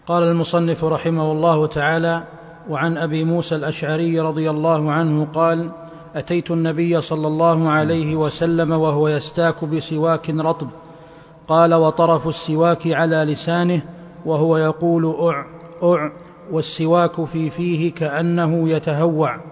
قال المصنف رحمه الله تعالى: وعن أبي موسى الأشعري رضي الله عنه قال: أتيت النبي صلى الله عليه وسلم وهو يستاك بسواك رطب، قال: وطرف السواك على لسانه وهو يقول أع أع، والسواك في فيه كأنه يتهوع.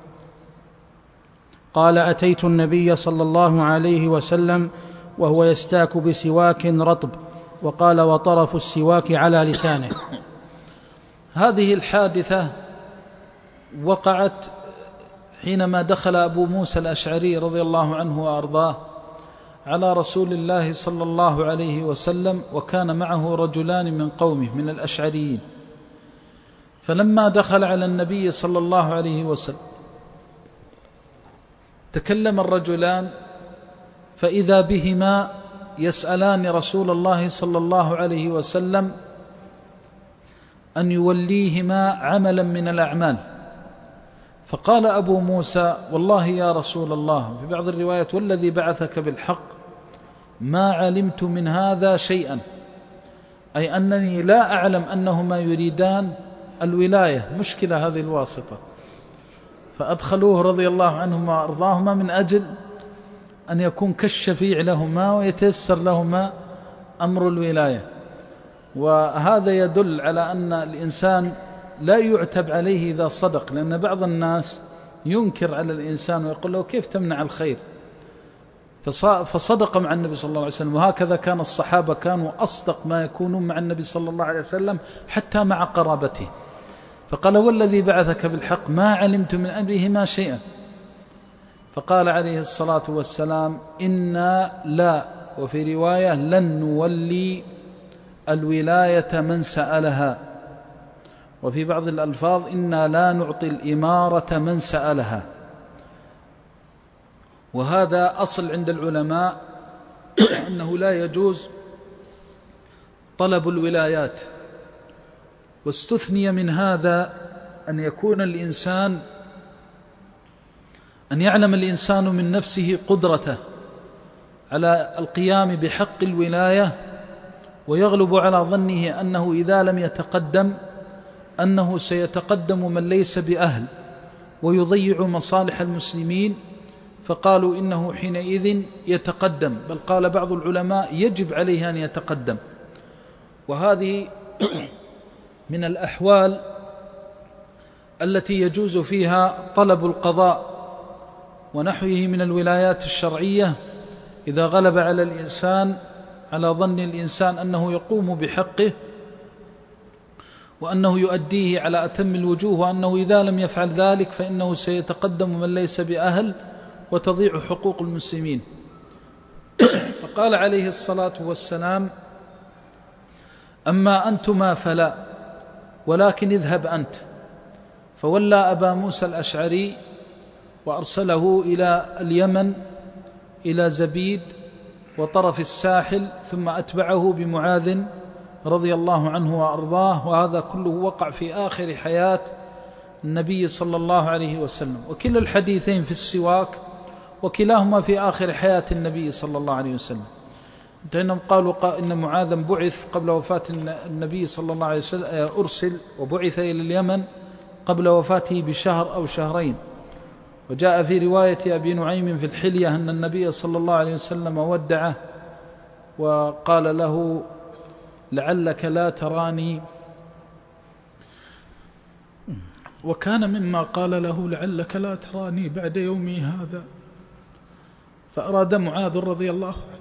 قال: أتيت النبي صلى الله عليه وسلم وهو يستاك بسواك رطب، وقال: وطرف السواك على لسانه. هذه الحادثة وقعت حينما دخل أبو موسى الأشعري رضي الله عنه وأرضاه على رسول الله صلى الله عليه وسلم، وكان معه رجلان من قومه من الأشعريين. فلما دخل على النبي صلى الله عليه وسلم تكلم الرجلان، فإذا بهما يسألان رسول الله صلى الله عليه وسلم أن يوليهما عملا من الأعمال. فقال أبو موسى: والله يا رسول الله، في بعض الروايات والذي بعثك بالحق ما علمت من هذا شيئا، أي أنني لا أعلم أنهما يريدان الولاية، مشكلة هذه الواسطة. فأدخلوه رضي الله عنهما وأرضاهما من أجل أن يكون كالشفيع لهما ويتيسر لهما أمر الولاية. وهذا يدل على أن الإنسان لا يعتب عليه إذا صدق، لأن بعض الناس ينكر على الإنسان ويقول له: كيف تمنع الخير؟ فصدق مع النبي صلى الله عليه وسلم. وهكذا كان الصحابة، كانوا أصدق ما يكونون مع النبي صلى الله عليه وسلم حتى مع قرابته. فقال: والذي بعثك بالحق ما علمت من أمرهما شيئا. فقال عليه الصلاة والسلام: إنا لا، وفي رواية لن نولي الولاية من سألها، وفي بعض الألفاظ: إنا لا نعطي الإمارة من سألها. وهذا أصل عند العلماء أنه لا يجوز طلب الولايات. واستثني من هذا أن يكون الإنسان، أن يعلم الإنسان من نفسه قدرته على القيام بحق الولاية، ويغلب على ظنه أنه إذا لم يتقدم أنه سيتقدم من ليس بأهل ويضيع مصالح المسلمين، فقالوا إنه حينئذ يتقدم، بل قال بعض العلماء يجب عليه أن يتقدم. وهذه من الأحوال التي يجوز فيها طلب القضاء ونحوه من الولايات الشرعية، إذا غلب على الإنسان، على ظن الإنسان أنه يقوم بحقه وأنه يؤديه على أتم الوجوه، وأنه إذا لم يفعل ذلك فإنه سيتقدم من ليس بأهل وتضيع حقوق المسلمين. فقال عليه الصلاة والسلام: أما أنتما فلا، ولكن اذهب أنت. فولى أبا موسى الأشعري وأرسله إلى اليمن، إلى زبيد وطرف الساحل، ثم أتبعه بمعاذ رضي الله عنه وأرضاه. وهذا كله وقع في آخر حياة النبي صلى الله عليه وسلم. وكلا الحديثين في السواك، وكلاهما في آخر حياة النبي صلى الله عليه وسلم. إنهم قالوا إن معاذا بعث قبل وفاة النبي صلى الله عليه وسلم، أرسل وبعث إلى اليمن قبل وفاته بشهر أو شهرين. وجاء في رواية أبي نعيم في الحلية أن النبي صلى الله عليه وسلم ودعه وقال له: لعلك لا تراني. وكان مما قال له: لعلك لا تراني بعد يومي هذا. فأراد معاذ رضي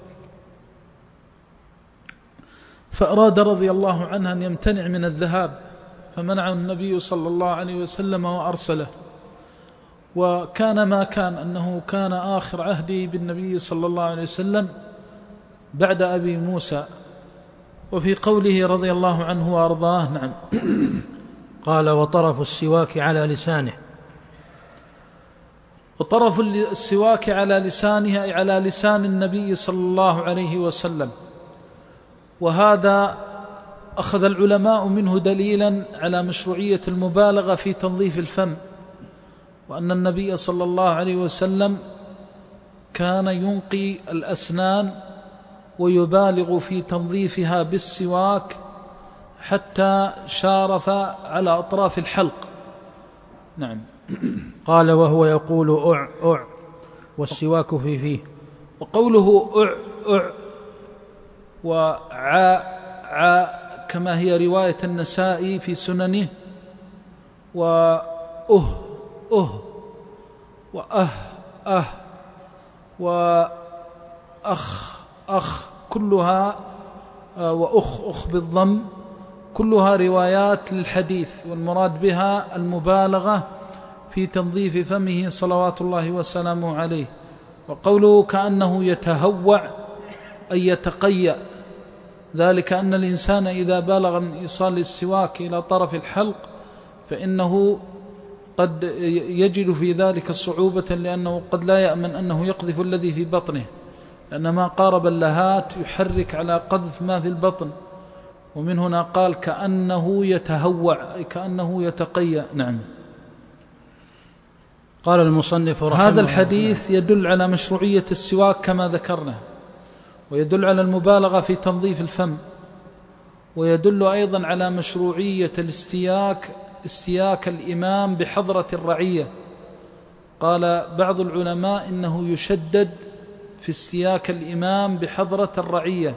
الله عنه أن يمتنع من الذهاب، فمنعه النبي صلى الله عليه وسلم وأرسله. وكان ما كان أنه كان آخر عهدي بالنبي صلى الله عليه وسلم بعد أبي موسى. وفي قوله رضي الله عنه وأرضاه: نعم. قال: وطرف السواك على لسانه. وطرف السواك على لسانه أي على لسان النبي صلى الله عليه وسلم. وهذا أخذ العلماء منه دليلا على مشروعية المبالغة في تنظيف الفم، وأن النبي صلى الله عليه وسلم كان ينقي الأسنان ويبالغ في تنظيفها بالسواك حتى شارف على أطراف الحلق. نعم. قال وهو يقول أع أع والسواك في فيه. وقوله أع أع وعا عا كما هي رواية النسائي في سننه، وأه أه وأه أه وأخ أخ كلها، وأخ أخ بالضم، كلها روايات للحديث، والمراد بها المبالغة في تنظيف فمه صلوات الله وسلامه عليه. وقوله كأنه يتهوع أي يتقيأ، ذلك أن الإنسان إذا بالغ من إيصال السواك إلى طرف الحلق فإنه قد يجد في ذلك صعوبة، لأنه قد لا يأمن أنه يقذف الذي في بطنه، لأن ما قارب اللهات يحرك على قذف ما في البطن. ومن هنا قال كأنه يتهوع أي كأنه يتقيأ. نعم. قال المصنف رحمه هذا الحديث يدل على مشروعية السواك كما ذكرنا، ويدل على المبالغة في تنظيف الفم، ويدل أيضا على مشروعية استياك الإمام بحضرة الرعية. قال بعض العلماء إنه يشدد في استياك الإمام بحضرة الرعية،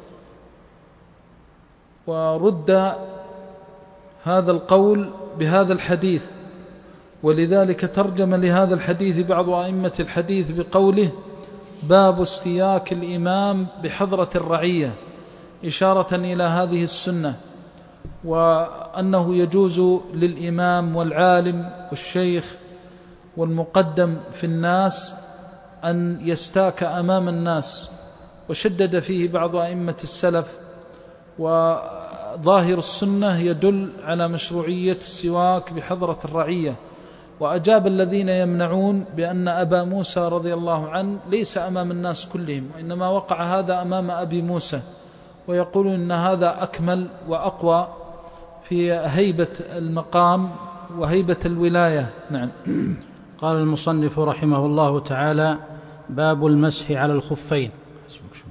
ورد هذا القول بهذا الحديث، ولذلك ترجم لهذا الحديث بعض أئمة الحديث بقوله باب استياك الإمام بحضرة الرعية، إشارة إلى هذه السنة، وأنه يجوز للإمام والعالم والشيخ والمقدم في الناس أن يستاك أمام الناس. وشدد فيه بعض أئمة السلف، وظاهر السنة يدل على مشروعية السواك بحضرة الرعية. وأجاب الذين يمنعون بأن أبا موسى رضي الله عنه ليس أمام الناس كلهم، وإنما وقع هذا أمام أبي موسى، ويقول إن هذا أكمل وأقوى في هيبة المقام وهيبة الولاية. نعم. قال المصنف رحمه الله تعالى باب المسح على الخفين.